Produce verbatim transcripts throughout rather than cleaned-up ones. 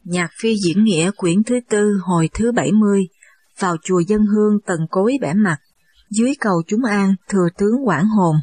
Nhạc Phi diễn nghĩa quyển thứ tư hồi thứ bảy mươi, vào chùa Dân Hương Tần Cối bẻ mặt, dưới cầu chúng an thừa tướng quản hồn.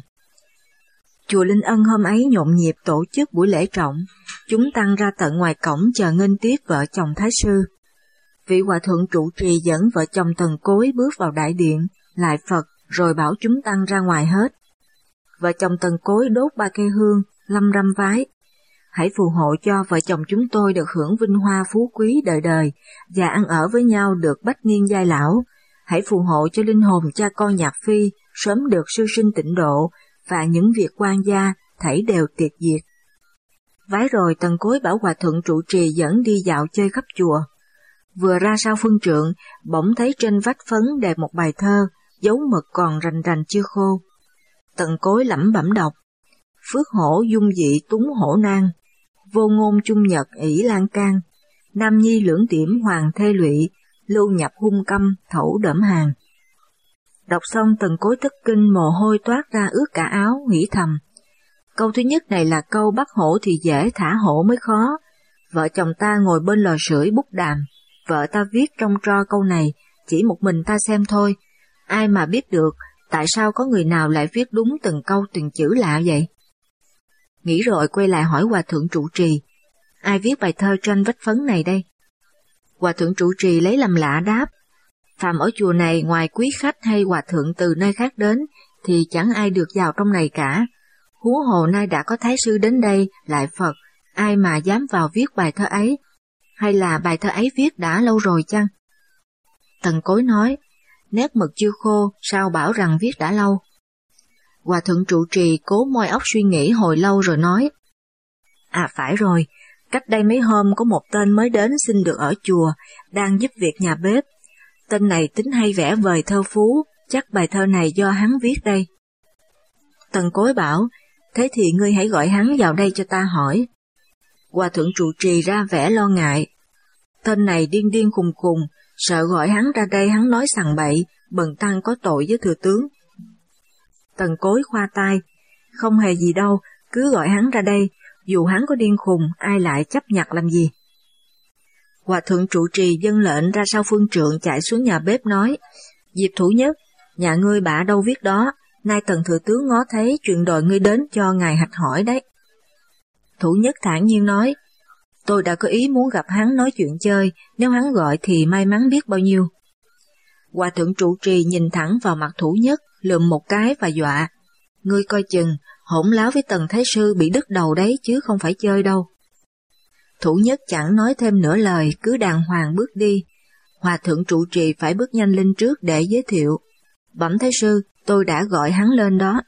Chùa Linh Ân hôm ấy nhộn nhịp tổ chức buổi lễ trọng, chúng tăng ra tận ngoài cổng chờ nghênh tiếp vợ chồng Thái sư. Vị hòa thượng trụ trì dẫn vợ chồng Tần Cối bước vào đại điện, lại Phật rồi bảo chúng tăng ra ngoài hết. Vợ chồng Tần Cối đốt ba cây hương, lâm râm vái: hãy phù hộ cho vợ chồng chúng tôi được hưởng vinh hoa phú quý đời đời và ăn ở với nhau được bách niên giai lão. Hãy phù hộ cho linh hồn cha con Nhạc Phi sớm được siêu sinh tịnh độ và những việc quan gia thảy đều tiệt diệt. Vái rồi Tần Cối bảo hòa thượng trụ trì dẫn đi dạo chơi khắp chùa. Vừa ra sau phương trượng, bỗng thấy trên vách phấn đề một bài thơ, dấu mực còn rành rành chưa khô. Tần Cối lẩm bẩm đọc: phước hổ dung dị túng hổ nan, vô ngôn chung nhật ỷ lan can, nam nhi lưỡng điểm hoàng thê lụy, lưu nhập hung căm thẩu đẫm hàng. Đọc xong Tần Cối thất kinh, mồ hôi toát ra ướt cả áo, nghĩ thầm: câu thứ nhất này là câu bắt hổ thì dễ, thả hổ mới khó. Vợ chồng ta ngồi bên lò sưởi bút đàm, vợ ta viết trong tro câu này, chỉ một mình ta xem thôi, ai mà biết được tại sao có người nào lại viết đúng từng câu từng chữ lạ vậy. Nghĩ rồi quay lại hỏi hòa thượng trụ trì: ai viết bài thơ trên vách phấn này đây? Hòa thượng trụ trì lấy làm lạ đáp: phàm ở chùa này ngoài quý khách hay hòa thượng từ nơi khác đến thì chẳng ai được vào trong này cả. Huống hồ nay đã có Thái sư đến đây, lại Phật, ai mà dám vào viết bài thơ ấy? Hay là bài thơ ấy viết đã lâu rồi chăng? Tần Cối nói: nét mực chưa khô, sao bảo rằng viết đã lâu? Hòa thượng trụ trì cố moi óc suy nghĩ hồi lâu rồi nói: à phải rồi, cách đây mấy hôm có một tên mới đến xin được ở chùa, đang giúp việc nhà bếp. Tên này tính hay vẽ vời thơ phú, chắc bài thơ này do hắn viết đây. Tần Cối bảo: thế thì ngươi hãy gọi hắn vào đây cho ta hỏi. Hòa thượng trụ trì ra vẻ lo ngại: tên này điên điên khùng khùng, sợ gọi hắn ra đây hắn nói sằng bậy, bần tăng có tội với thừa tướng. Tần Cối khoa tay: không hề gì đâu, cứ gọi hắn ra đây, dù hắn có điên khùng, ai lại chấp nhặt làm gì. Hòa thượng trụ trì dâng lệnh ra sau phương trượng, chạy xuống nhà bếp nói: Diệp Thủ Nhất, nhà ngươi bả đâu viết đó, nay Tần thừa tướng ngó thấy, chuyện đòi ngươi đến cho ngài hạch hỏi đấy. Thủ Nhất thản nhiên nói: tôi đã có ý muốn gặp hắn nói chuyện chơi, nếu hắn gọi thì may mắn biết bao nhiêu. Hòa thượng trụ trì nhìn thẳng vào mặt Thủ Nhất, lườm một cái và dọa: ngươi coi chừng, hỗn láo với Tần Thái sư bị đứt đầu đấy chứ không phải chơi đâu. Thủ Nhất chẳng nói thêm nửa lời, cứ đàng hoàng bước đi. Hòa thượng trụ trì phải bước nhanh lên trước để giới thiệu: bẩm Thái sư, tôi đã gọi hắn lên đó.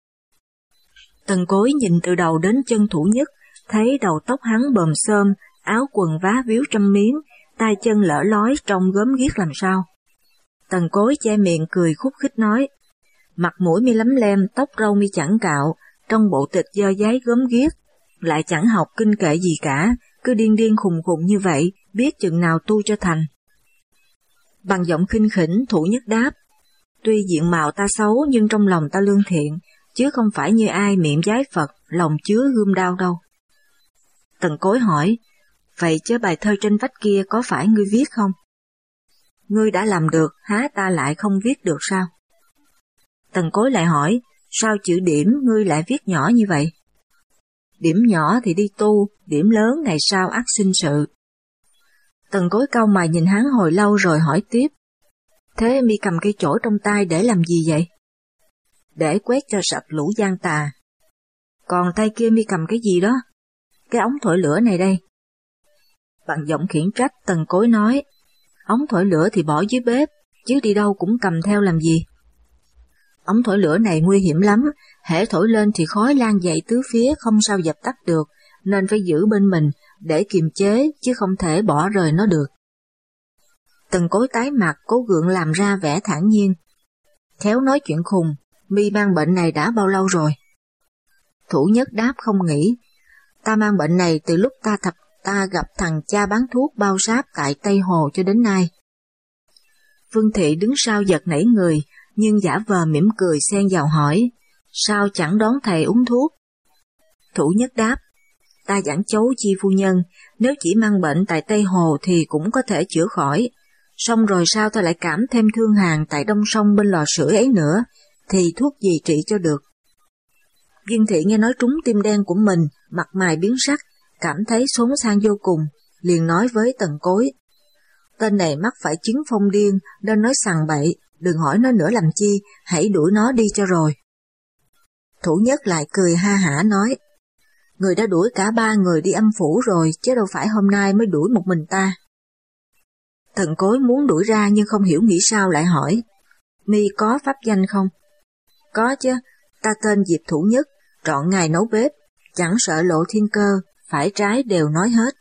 Tần Cối nhìn từ đầu đến chân Thủ Nhất, thấy đầu tóc hắn bờm xôm, áo quần vá víu trăm miếng, tay chân lở lói trông gớm ghiếc làm sao. Tần Cối che miệng cười khúc khích nói: mặt mũi mi lấm lem, tóc râu mi chẳng cạo, trong bộ tịch dơ dáy gớm ghiếc, lại chẳng học kinh kệ gì cả, cứ điên điên khùng khùng như vậy, biết chừng nào tu cho thành. Bằng giọng khinh khỉnh, Thủ Nhất đáp: tuy diện mạo ta xấu nhưng trong lòng ta lương thiện, chứ không phải như ai miệng giái Phật, lòng chứa gươm đao đâu. Tần Cối hỏi: vậy chứ bài thơ trên vách kia có phải ngươi viết không? Ngươi đã làm được, há ta lại không viết được sao? Tần Cối lại hỏi: sao chữ điểm ngươi lại viết nhỏ như vậy? Điểm nhỏ thì đi tu, điểm lớn ngày sau ắt sinh sự. Tần Cối cau mày nhìn hắn hồi lâu rồi hỏi tiếp: thế mi cầm cây chổi trong tay để làm gì vậy? Để quét cho sạch lũ gian tà. Còn tay kia mi cầm cái gì đó? Cái ống thổi lửa này đây. Bằng giọng khiển trách, Tần Cối nói: ống thổi lửa thì bỏ dưới bếp, chứ đi đâu cũng cầm theo làm gì? Ống thổi lửa này nguy hiểm lắm, hễ thổi lên thì khói lan dậy tứ phía, không sao dập tắt được, nên phải giữ bên mình để kiềm chế, chứ không thể bỏ rời nó được. Tần Cối tái mặt, cố gượng làm ra vẻ thản nhiên: khéo nói chuyện khùng, mi mang bệnh này đã bao lâu rồi? Thủ Nhất đáp không nghĩ: ta mang bệnh này từ lúc ta thập ta gặp thằng cha bán thuốc bao sáp tại Tây Hồ cho đến nay. Vương Thị đứng sau giật nảy người, nhưng giả vờ mỉm cười xen vào hỏi: sao chẳng đón thầy uống thuốc? Thủ Nhất đáp: ta giảng chấu chi phu nhân, nếu chỉ mang bệnh tại Tây Hồ thì cũng có thể chữa khỏi. Xong rồi sao ta lại cảm thêm thương hàn tại đông sông bên lò sưởi ấy nữa, thì thuốc gì trị cho được. Viên Thị nghe nói trúng tim đen của mình, mặt mày biến sắc, cảm thấy xốn sang vô cùng, liền nói với Tần Cối. Tên này mắc phải chứng phong điên nên nói sằng bậy, đừng hỏi nó nữa làm chi, hãy đuổi nó đi cho rồi. Thủ Nhất lại cười ha hả nói, người đã đuổi cả ba người đi âm phủ rồi, chứ đâu phải hôm nay mới đuổi một mình ta. Tần Cối muốn đuổi ra nhưng không hiểu nghĩ sao lại hỏi, mi có pháp danh không? Có chứ, ta tên Diệp Thủ Nhất, trọn ngày nấu bếp, chẳng sợ lộ thiên cơ, phải trái đều nói hết.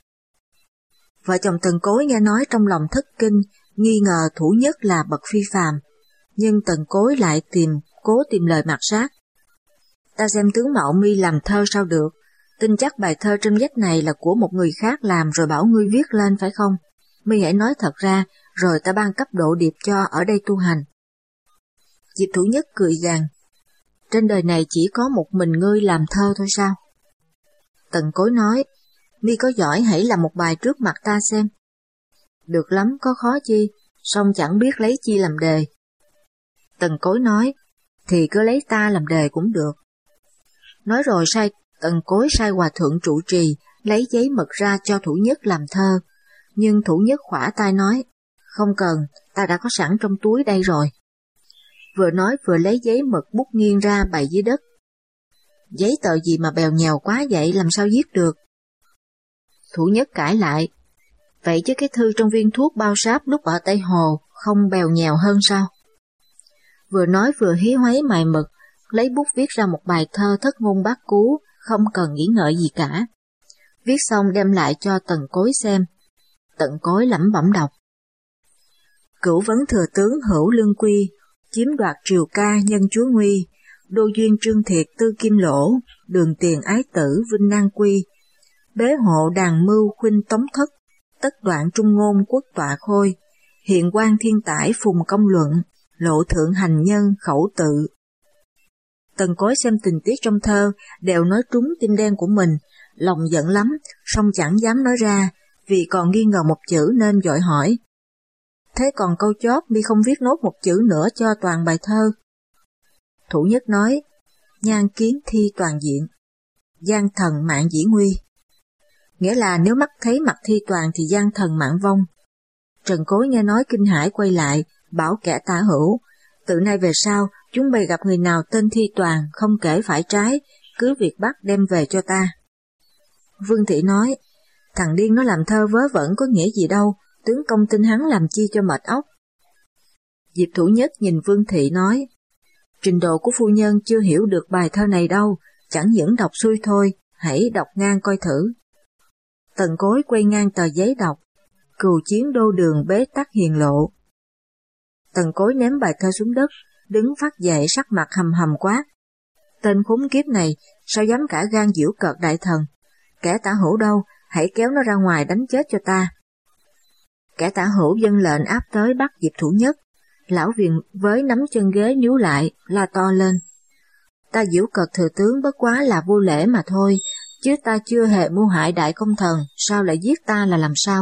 Vợ chồng Tần Cối nghe nói trong lòng thất kinh, nghi ngờ Thủ Nhất là bậc phi phàm, nhưng Tần Cối lại tìm cố tìm lời mạt sát. Ta xem tướng mạo mi làm thơ sao được, tin chắc bài thơ trên vách này là của một người khác làm rồi bảo ngươi viết lên phải không? Mi hãy nói thật ra, rồi ta ban cấp độ điệp cho ở đây tu hành. Diệp Thủ Nhất cười gằn, trên đời này chỉ có một mình ngươi làm thơ thôi sao? Tần Cối nói, mi có giỏi hãy làm một bài trước mặt ta xem. Được lắm, có khó chi, song chẳng biết lấy chi làm đề. Tần Cối nói, thì cứ lấy ta làm đề cũng được. Nói rồi sai Tần Cối sai hòa thượng trụ trì lấy giấy mực ra cho Thủ Nhất làm thơ, nhưng Thủ Nhất khỏa tay nói, không cần, ta đã có sẵn trong túi đây rồi. Vừa nói vừa lấy giấy mực bút nghiêng ra bày dưới đất. Giấy tờ gì mà bèo nhèo quá vậy, làm sao viết được? Thủ Nhất cãi lại, vậy chứ cái thư trong viên thuốc bao sáp lúc ở Tây Hồ không bèo nhèo hơn sao? Vừa nói vừa hí hoáy mài mực, lấy bút viết ra một bài thơ thất ngôn bát cú, không cần nghĩ ngợi gì cả. Viết xong đem lại cho Tần Cối xem. Tần Cối lẩm bẩm đọc. Cửu vấn thừa tướng hữu lương quy, chiếm đoạt triều ca nhân chúa nguy, đô duyên trương thiệt tư kim lỗ, đường tiền ái tử vinh nan quy, bế hộ đàn mưu khuynh tống thất, tất đoạn trung ngôn quốc tọa khôi, hiện quan thiên tải phùng công luận, lộ thượng hành nhân khẩu tự. Tần Cối xem tình tiết trong thơ đều nói trúng tim đen của mình, lòng giận lắm, song chẳng dám nói ra, vì còn nghi ngờ một chữ nên vội hỏi. Thế còn câu chót mi không viết nốt một chữ nữa cho toàn bài thơ? Thủ Nhất nói, nhan kiến thi toàn diện, gian thần mạng dĩ nguy. Nghĩa là nếu mắt thấy mặt thi toàn thì gian thần mạng vong. Trần Cối nghe nói kinh hãi quay lại, bảo kẻ tả hữu, từ nay về sau, chúng bay gặp người nào tên thi toàn, không kể phải trái, cứ việc bắt đem về cho ta. Vương Thị nói, thằng điên nó làm thơ vớ vẩn có nghĩa gì đâu, tướng công tin hắn làm chi cho mệt óc. Diệp Thủ Nhất nhìn Vương Thị nói, trình độ của phu nhân chưa hiểu được bài thơ này đâu, chẳng những đọc xuôi thôi, hãy đọc ngang coi thử. Tần Cối quay ngang tờ giấy đọc, cừu chiến đô đường bế tắc hiền lộ. Tần Cối ném bài thơ xuống đất, đứng phát dậy sắc mặt hầm hầm quát. Tên khốn kiếp này, sao dám cả gan giễu cợt đại thần? Kẻ tả hữu đâu, hãy kéo nó ra ngoài đánh chết cho ta. Kẻ tả hữu dân lệnh áp tới bắt Diệp Thủ Nhất. Lão Viền với nắm chân ghế nhíu lại, la to lên. Ta giễu cợt thừa tướng bất quá là vô lễ mà thôi, chứ ta chưa hề mưu hại đại công thần, sao lại giết ta là làm sao?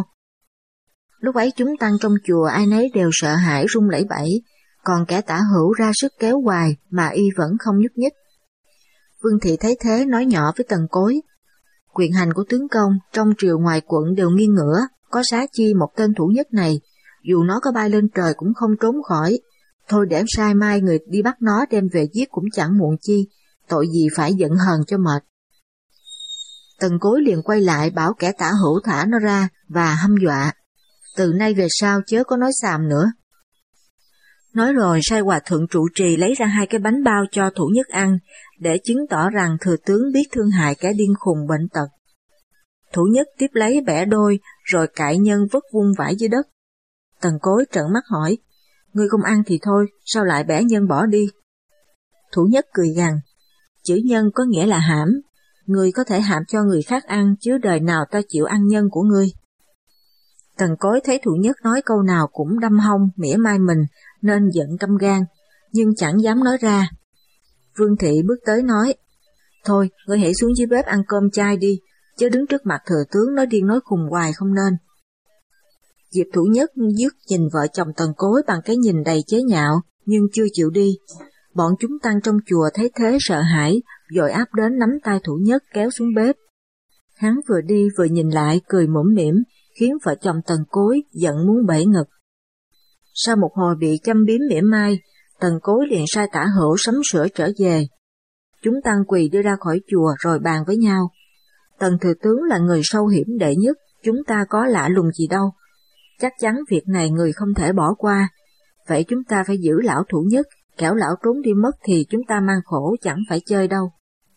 Lúc ấy chúng tăng trong chùa ai nấy đều sợ hãi run lẩy bẩy, còn kẻ tả hữu ra sức kéo hoài mà y vẫn không nhúc nhích. Vương Thị thấy thế nói nhỏ với Tần Cối, quyền hành của tướng công trong triều ngoài quận đều nghiêng ngửa, có xá chi một tên Thủ Nhất này, dù nó có bay lên trời cũng không trốn khỏi, thôi để sai mai người đi bắt nó đem về giết cũng chẳng muộn chi, tội gì phải giận hờn cho mệt. Tần Cối liền quay lại bảo kẻ tả hữu thả nó ra và hăm dọa, từ nay về sau chớ có nói xàm nữa. Nói rồi sai hòa thượng trụ trì lấy ra hai cái bánh bao cho Thủ Nhất ăn, để chứng tỏ rằng thừa tướng biết thương hại kẻ điên khùng bệnh tật. Thủ Nhất tiếp lấy bẻ đôi, rồi cại nhân vứt vung vãi dưới đất. Tần Cối trợn mắt hỏi, ngươi không ăn thì thôi, sao lại bẻ nhân bỏ đi? Thủ Nhất cười gằn, chữ nhân có nghĩa là hãm, ngươi có thể hãm cho người khác ăn, chứ đời nào ta chịu ăn nhân của ngươi. Tần Cối thấy Thủ Nhất nói câu nào cũng đâm hông, mỉa mai mình, nên giận căm gan, nhưng chẳng dám nói ra. Vương Thị bước tới nói, thôi, ngươi hãy xuống dưới bếp ăn cơm chay đi, chứ đứng trước mặt thừa tướng nói điên nói khùng hoài không nên. Diệp Thủ Nhất dứt nhìn vợ chồng Tần Cối bằng cái nhìn đầy chế nhạo, nhưng chưa chịu đi. Bọn chúng tăng trong chùa thấy thế sợ hãi, vội áp đến nắm tay Thủ Nhất kéo xuống bếp. Hắn vừa đi vừa nhìn lại cười mũm mỉm, khiến vợ chồng Tần Cối giận muốn bể ngực. Sau một hồi bị châm biếm mỉa mai, Tần Cối liền sai Tả Hữu sắm sửa trở về. Chúng tăng quỳ đưa ra khỏi chùa rồi bàn với nhau. Tần thừa tướng là người sâu hiểm đệ nhất, chúng ta có lạ lùng gì đâu. Chắc chắn việc này người không thể bỏ qua. Vậy chúng ta phải giữ lão Thủ Nhất, kẻo lão trốn đi mất thì chúng ta mang khổ chẳng phải chơi đâu.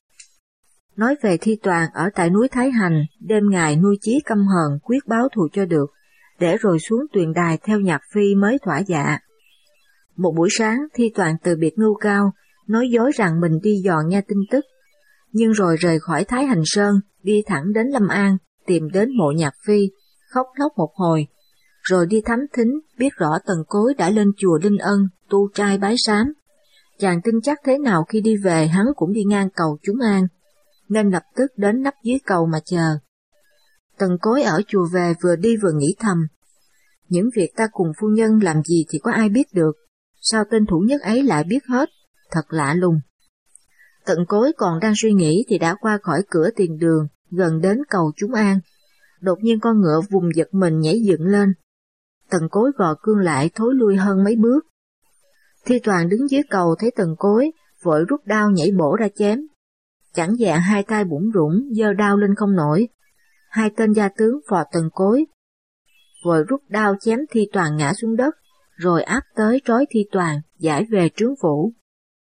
Nói về Thi Toàn ở tại núi Thái Hành, đêm ngày nuôi chí căm hờn quyết báo thù cho được, để rồi xuống tuyền đài theo Nhạc Phi mới thỏa dạ. Một buổi sáng, Thi Toàn từ biệt Ngưu Cao, nói dối rằng mình đi dò nghe tin tức, nhưng rồi rời khỏi Thái Hành Sơn, đi thẳng đến Lâm An, tìm đến mộ Nhạc Phi, khóc lóc một hồi, rồi đi thám thính, biết rõ Tần Cối đã lên chùa Linh Ân, tu trai bái sám. Chàng tin chắc thế nào khi đi về hắn cũng đi ngang cầu Chúng An, nên lập tức đến nấp dưới cầu mà chờ. Tần Cối ở chùa về vừa đi vừa nghĩ thầm, những việc ta cùng phu nhân làm gì thì có ai biết được, sao tên Thủ Nhất ấy lại biết hết, thật lạ lùng. Tần Cối còn đang suy nghĩ thì đã qua khỏi cửa tiền đường, gần đến cầu Chúng An. Đột nhiên con ngựa vùng giật mình nhảy dựng lên. Tần Cối gò cương lại thối lui hơn mấy bước. Thi Toàn đứng dưới cầu thấy Tần Cối, vội rút đao nhảy bổ ra chém. Chẳng dạng hai tay bủn rủn, giơ đao lên không nổi. Hai tên gia tướng phò Tần Cối, vội rút đao chém Thi Toàn ngã xuống đất, rồi áp tới trói Thi Toàn, giải về trướng phủ.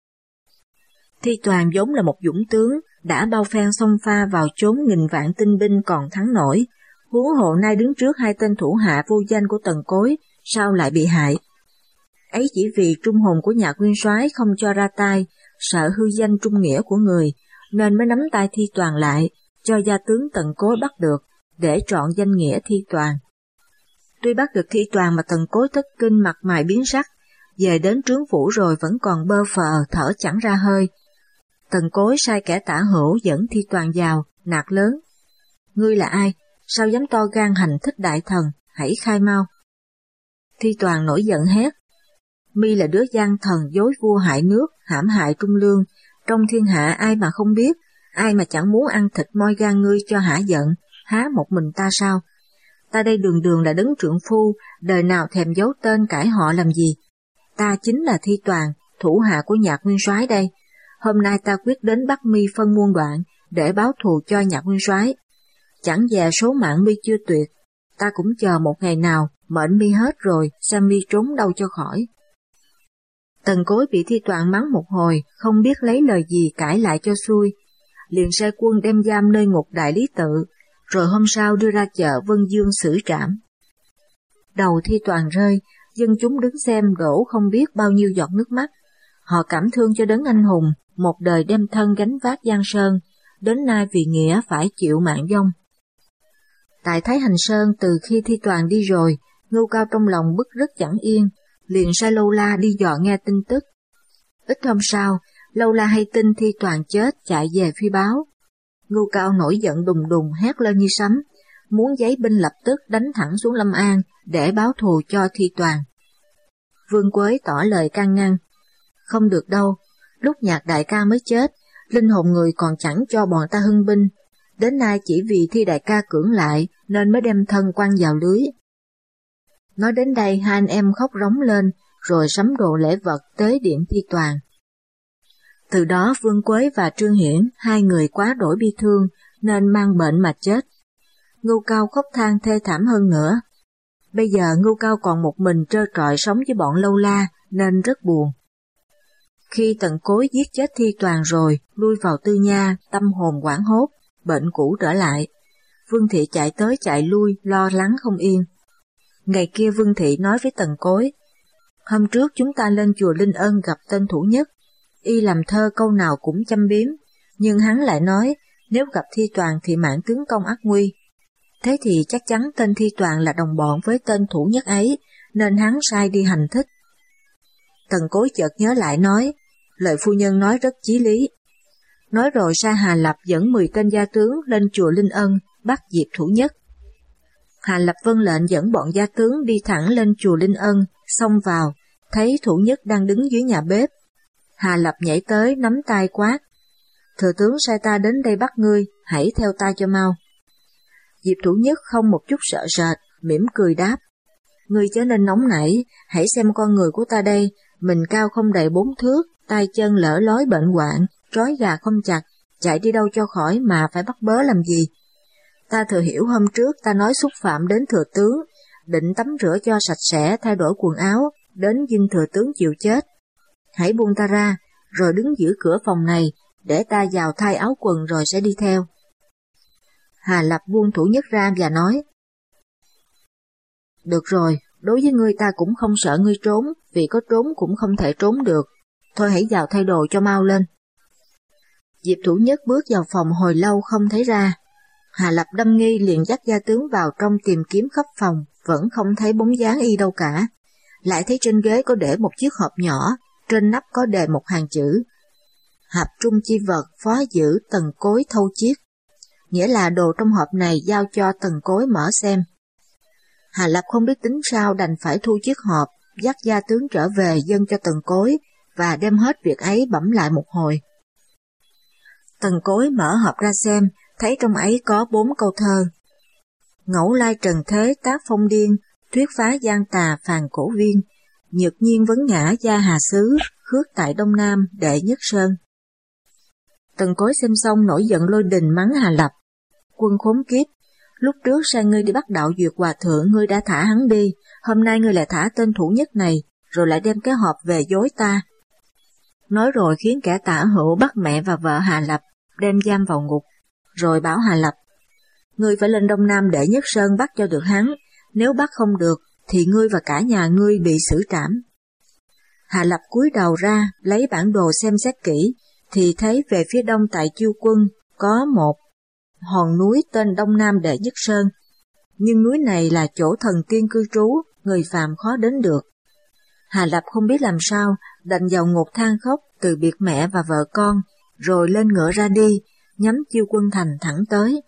Thi Toàn vốn là một dũng tướng, đã bao phen xông pha vào chốn nghìn vạn tinh binh còn thắng nổi, huống hộ nay đứng trước hai tên thủ hạ vô danh của Tần Cối, sao lại bị hại? Ấy chỉ vì trung hồn của Nhạc Nguyên Soái không cho ra tay, sợ hư danh trung nghĩa của người, nên mới nắm tay Thi Toàn lại, cho gia tướng Tần Cối bắt được, để trọn danh nghĩa Thi Toàn. Tuy bắt được Thi Toàn mà Tần Cối thất kinh mặt mày biến sắc, về đến trướng phủ rồi vẫn còn bơ phờ thở chẳng ra hơi. Tần Cối sai kẻ Tả Hữu dẫn Thi Toàn vào, nạt lớn. Ngươi là ai? Sao dám to gan hành thích đại thần, hãy khai mau. Thi Toàn nổi giận hét. Mi là đứa gian thần dối vua hại nước, hãm hại trung lương, trong thiên hạ ai mà không biết, ai mà chẳng muốn ăn thịt moi gan ngươi cho hả giận, há một mình ta sao? Ta đây đường đường là đấng trượng phu, đời nào thèm giấu tên cãi họ làm gì? Ta chính là Thi Toàn, thủ hạ của Nhạc Nguyên Soái đây. Hôm nay ta quyết đến bắt mi phân muôn đoạn, để báo thù cho Nhạc Nguyên Soái. Chẳng dè số mạng mi chưa tuyệt, ta cũng chờ một ngày nào, mệnh mi hết rồi, xem mi trốn đâu cho khỏi. Tần Cối bị Thi Toàn mắng một hồi, không biết lấy lời gì cãi lại cho xuôi, liền sai quân đem giam nơi ngục Đại Lý Tự, rồi hôm sau đưa ra chợ Vân Dương xử trảm. Đầu Thi Toàn rơi, dân chúng đứng xem đổ không biết bao nhiêu giọt nước mắt. Họ cảm thương cho đấng anh hùng, một đời đem thân gánh vác giang sơn, đến nay vì nghĩa phải chịu mạng vong. Tại Thái Hành Sơn từ khi Thi Toàn đi rồi, Ngưu Cao trong lòng bức rất chẳng yên, liền sai Lâu La đi dò nghe tin tức. Ít hôm sau, Lâu La hay tin Thi Toàn chết chạy về phi báo. Ngưu Cao nổi giận đùng đùng hét lên như sấm, muốn giấy binh lập tức đánh thẳng xuống Lâm An để báo thù cho Thi Toàn. Vương Quế tỏ lời can ngăn. Không được đâu, lúc Nhạc đại ca mới chết, linh hồn người còn chẳng cho bọn ta hưng binh, đến nay chỉ vì Thi đại ca cưỡng lại nên mới đem thân quăng vào lưới. Nói đến đây hai anh em khóc rống lên, rồi sắm đồ lễ vật tế điện Thi Toàn. Từ đó Vương Quế và Trương Hiển, hai người quá đổi bi thương, nên mang bệnh mà chết. Ngưu Cao khóc than thê thảm hơn nữa. Bây giờ Ngưu Cao còn một mình trơ trọi sống với bọn Lâu La, nên rất buồn. Khi Tần Cối giết chết Thi Toàn rồi, lui vào tư nha, tâm hồn hoảng hốt, bệnh cũ trở lại. Vương Thị chạy tới chạy lui, lo lắng không yên. Ngày kia Vương Thị nói với Tần Cối, hôm trước chúng ta lên chùa Linh Ân gặp tên Thủ Nhất, y làm thơ câu nào cũng châm biếm, nhưng hắn lại nói nếu gặp Thi Toàn thì mạng tướng công ắt nguy. Thế thì chắc chắn tên Thi Toàn là đồng bọn với tên Thủ Nhất ấy, nên hắn sai đi hành thích. Tần Cối chợt nhớ lại nói, lời phu nhân nói rất chí lý. Nói rồi sai Hà Lập dẫn mười tên gia tướng lên chùa Linh Ân, bắt Diệp Thủ Nhất. Hà Lập vâng lệnh dẫn bọn gia tướng đi thẳng lên chùa Linh Ân, xông vào, thấy Thủ Nhất đang đứng dưới nhà bếp. Hà Lập nhảy tới nắm tay quát: Thừa tướng sai ta đến đây bắt ngươi, hãy theo ta cho mau. Diệp Thủ Nhất không một chút sợ sệt, mỉm cười đáp: Ngươi chớ nên nóng nảy, hãy xem con người của ta đây, mình cao không đầy bốn thước, tay chân lỡ lói bệnh hoạn, trói gà không chặt, chạy đi đâu cho khỏi mà phải bắt bớ làm gì. Ta thừa hiểu hôm trước ta nói xúc phạm đến thừa tướng, định tắm rửa cho sạch sẽ, thay đổi quần áo, đến dinh thừa tướng chịu chết. Hãy buông ta ra, rồi đứng giữ cửa phòng này, để ta vào thay áo quần rồi sẽ đi theo. Hà Lập buông Thủ Nhất ra và nói: Được rồi, đối với ngươi ta cũng không sợ ngươi trốn, vì có trốn cũng không thể trốn được. Thôi hãy vào thay đồ cho mau lên. Diệp Thủ Nhất bước vào phòng hồi lâu không thấy ra. Hà Lập đâm nghi liền dắt gia tướng vào trong tìm kiếm khắp phòng, vẫn không thấy bóng dáng y đâu cả. Lại thấy trên ghế có để một chiếc hộp nhỏ, trên nắp có đề một hàng chữ: Hạp trung chi vật, phó giữ Tần Cối thâu chiết. Nghĩa là đồ trong hộp này giao cho Tần Cối mở xem. Hà Lập không biết tính sao đành phải thu chiếc hộp, dắt gia tướng trở về dâng cho Tần Cối và đem hết việc ấy bẩm lại một hồi. Tần Cối mở hộp ra xem, thấy trong ấy có bốn câu thơ: Ngẫu lai trần thế tác phong điên, thuyết phá gian tà phàn cổ viên, nhược nhiên vấn ngã gia hà xứ, khước tại Đông Nam đệ nhất sơn. Tần Cối xem xong nổi giận lôi đình mắng Hà Lập: Quân khốn kiếp, lúc trước sai ngươi đi bắt Đạo Duyệt Hòa Thượng, ngươi đã thả hắn đi, hôm nay ngươi lại thả tên Thủ Nhất này, rồi lại đem cái hộp về dối ta. Nói rồi khiến kẻ tả hữu bắt mẹ và vợ Hà Lập, đem giam vào ngục, rồi bảo Hà Lập: Ngươi phải lên Đông Nam đệ nhất sơn bắt cho được hắn, nếu bắt không được thì ngươi và cả nhà ngươi bị xử trảm. Hà Lập cúi đầu ra lấy bản đồ xem xét kỹ, thì thấy về phía đông tại Chiêu Quân có một hòn núi tên Đông Nam Đệ Nhất Sơn, nhưng núi này là chỗ thần tiên cư trú, người phàm khó đến được. Hà Lập không biết làm sao, đành vào ngục than khóc từ biệt mẹ và vợ con, rồi lên ngựa ra đi, nhắm Chiêu Quân thành thẳng tới.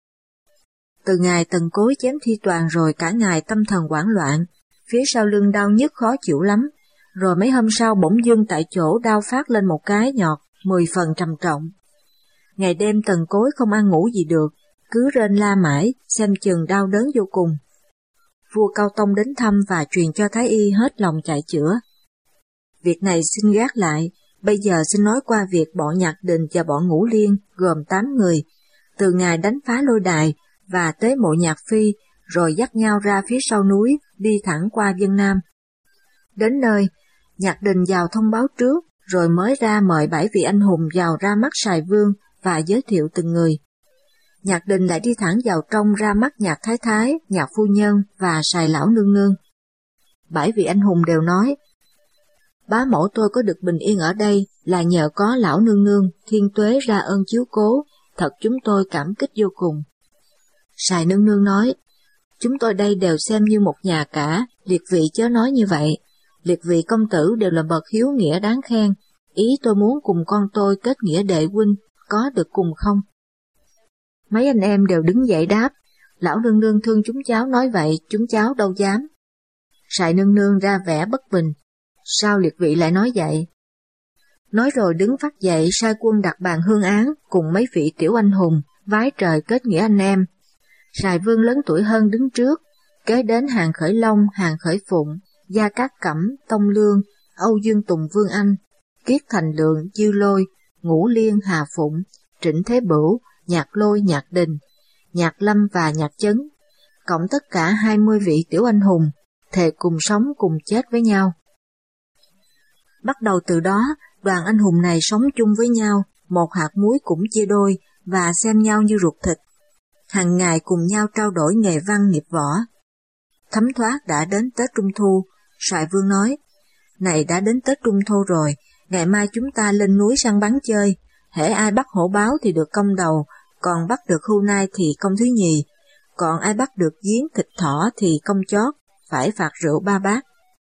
Từ ngày Tần Cối chém Thi Toàn rồi cả ngày tâm thần hoảng loạn, phía sau lưng đau nhức khó chịu lắm, rồi mấy hôm sau bỗng dưng tại chỗ đau phát lên một cái nhọt, mười phần trầm trọng. Ngày đêm Tần Cối không ăn ngủ gì được, cứ rên la mãi, xem chừng đau đớn vô cùng. Vua Cao Tông đến thăm và truyền cho Thái Y hết lòng chạy chữa. Việc này xin gác lại, bây giờ xin nói qua việc bọn Nhạc Đình và bọn Ngũ Liên gồm tám người, từ ngày đánh phá lôi đài và tế mộ Nhạc Phi, rồi dắt nhau ra phía sau núi, đi thẳng qua Vân Nam. Đến nơi, Nhạc Đình vào thông báo trước, rồi mới ra mời bảy vị anh hùng vào ra mắt Sài Vương và giới thiệu từng người. Nhạc Đình lại đi thẳng vào trong ra mắt Nhạc Thái Thái, Nhạc Phu Nhân và Sài Lão Nương Nương. Bảy vị anh hùng đều nói: Bá mẫu tôi có được bình yên ở đây là nhờ có Lão Nương Nương, Thiên Tuế ra ơn chiếu cố, thật chúng tôi cảm kích vô cùng. Sài Nương Nương nói: Chúng tôi đây đều xem như một nhà cả, liệt vị chớ nói như vậy. Liệt vị công tử đều là bậc hiếu nghĩa đáng khen, ý tôi muốn cùng con tôi kết nghĩa đệ huynh, có được cùng không? Mấy anh em đều đứng dậy đáp: Lão Nương Nương thương chúng cháu nói vậy, chúng cháu đâu dám. Sài Nương Nương ra vẻ bất bình: Sao liệt vị lại nói vậy? Nói rồi đứng phát dậy sai quân đặt bàn hương án cùng mấy vị tiểu anh hùng, vái trời kết nghĩa anh em. Sài Vương lớn tuổi hơn đứng trước, kế đến Hàng Khởi Long, Hàng Khởi Phụng, Gia Cát Cẩm, Tông Lương, Âu Dương Tùng Vương Anh, Kiết Thành Lượng, Dư Lôi, Ngũ Liên, Hà Phụng, Trịnh Thế Bửu, Nhạc Lôi, Nhạc Đình, Nhạc Lâm và Nhạc Chấn, cộng tất cả hai mươi vị tiểu anh hùng, thề cùng sống cùng chết với nhau. Bắt đầu từ đó, đoàn anh hùng này sống chung với nhau, một hạt muối cũng chia đôi và xem nhau như ruột thịt. Hàng ngày cùng nhau trao đổi nghề văn nghiệp võ. Thấm thoát đã đến Tết Trung Thu, Sài Vương nói: Này đã đến Tết Trung Thu rồi, ngày mai chúng ta lên núi săn bắn chơi, hễ ai bắt hổ báo thì được công đầu, còn bắt được hươu nai thì công thứ nhì, còn ai bắt được giếng thịt thỏ thì công chót, phải phạt rượu ba bát.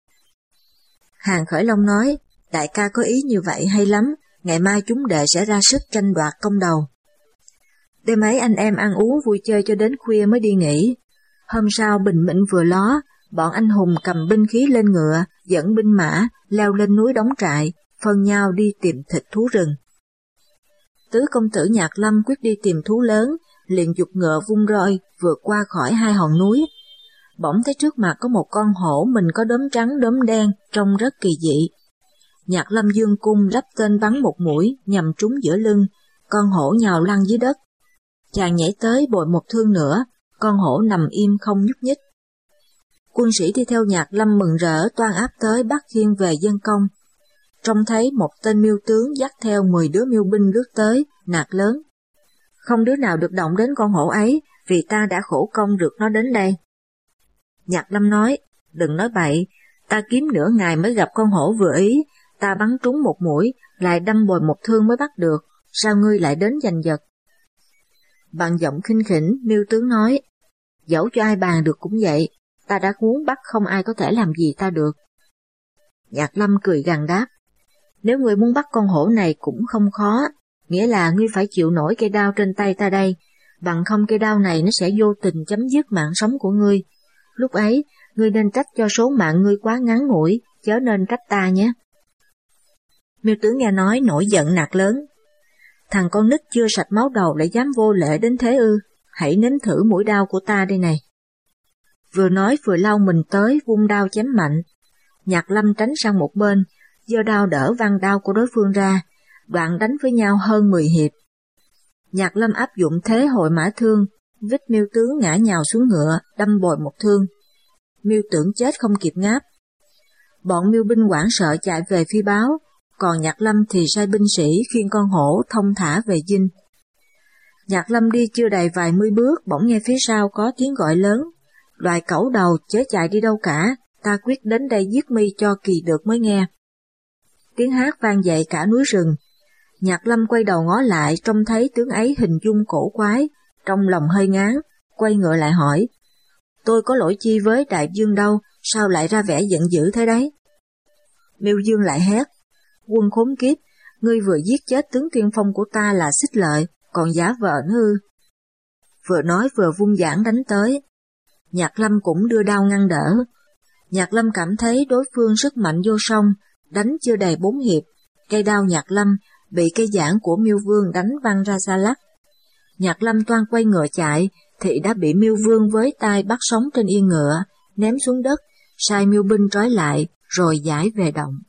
Hàng Khởi Long nói: Đại ca có ý như vậy hay lắm, ngày mai chúng đệ sẽ ra sức tranh đoạt công đầu. Đêm ấy anh em ăn uống vui chơi cho đến khuya mới đi nghỉ. Hôm sau bình minh vừa ló, bọn anh hùng cầm binh khí lên ngựa, dẫn binh mã, leo lên núi đóng trại, phân nhau đi tìm thịt thú rừng. Tứ công tử Nhạc Lâm quyết đi tìm thú lớn, liền giục ngựa vung roi, vượt qua khỏi hai hòn núi. Bỗng thấy trước mặt có một con hổ mình có đốm trắng đốm đen, trông rất kỳ dị. Nhạc Lâm dương cung lắp tên bắn một mũi, nhằm trúng giữa lưng, con hổ nhào lăn dưới đất. Chàng nhảy tới bội một thương nữa, con hổ nằm im không nhúc nhích. Quân sĩ đi theo Nhạc Lâm mừng rỡ toan áp tới bắt khiêng về dân công. Trông thấy một tên miêu tướng dắt theo mười đứa miêu binh lướt tới, nạt lớn: không đứa nào được động đến con hổ ấy, vì ta đã khổ công được nó đến đây. Nhạc Lâm nói: đừng nói bậy, ta kiếm nửa ngày mới gặp con hổ vừa ý, ta bắn trúng một mũi, lại đâm bồi một thương mới bắt được, sao ngươi lại đến giành giật? Bằng giọng khinh khỉnh, miêu tướng nói: dẫu cho ai bàn được cũng vậy, ta đã muốn bắt không ai có thể làm gì ta được. Nhạc Lâm cười gằn đáp: nếu ngươi muốn bắt con hổ này cũng không khó, nghĩa là ngươi phải chịu nổi cây đao trên tay ta đây, bằng không cây đao này nó sẽ vô tình chấm dứt mạng sống của ngươi. Lúc ấy, ngươi nên trách cho số mạng ngươi quá ngắn ngủi, chớ nên trách ta nhé. Miêu tướng nghe nói nổi giận nạt lớn: thằng con nít chưa sạch máu đầu lại dám vô lễ đến thế ư, hãy nếm thử mũi đao của ta đây này. Vừa nói vừa lao mình tới vung đao chém mạnh. Nhạc Lâm tránh sang một bên, giơ đao đỡ văng đao của đối phương ra, đoạn đánh với nhau hơn mười hiệp. Nhạc Lâm áp dụng thế hội mã thương, vít miêu tướng ngã nhào xuống ngựa, đâm bồi một thương. Miêu tưởng chết không kịp ngáp. Bọn miêu binh hoảng sợ chạy về phi báo, còn Nhạc Lâm thì sai binh sĩ khiêng con hổ thông thả về dinh. Nhạc Lâm đi chưa đầy vài mươi bước, bỗng nghe phía sau có tiếng gọi lớn: loài cẩu đầu, chớ chạy đi đâu cả, ta quyết đến đây giết mi cho kỳ được mới nghe. Tiếng hát vang dậy cả núi rừng. Nhạc Lâm quay đầu ngó lại, trông thấy tướng ấy hình dung cổ quái, trong lòng hơi ngán, quay ngựa lại hỏi: tôi có lỗi chi với đại vương đâu, sao lại ra vẻ giận dữ thế đấy? Miêu Dương lại hét: quân khốn kiếp, ngươi vừa giết chết tướng tiên phong của ta là Xích Lợi, còn giả vờ nữa ư? Vừa nói vừa vung giảng đánh tới. Nhạc Lâm cũng đưa đao ngăn đỡ. Nhạc Lâm cảm thấy đối phương sức mạnh vô song, đánh chưa đầy bốn hiệp, cây đao Nhạc Lâm bị cây giảng của Miêu Vương đánh văng ra xa lắc. Nhạc Lâm toan quay ngựa chạy, thì đã bị Miêu Vương với tay bắt sống trên yên ngựa, ném xuống đất, sai miêu binh trói lại, rồi giải về động.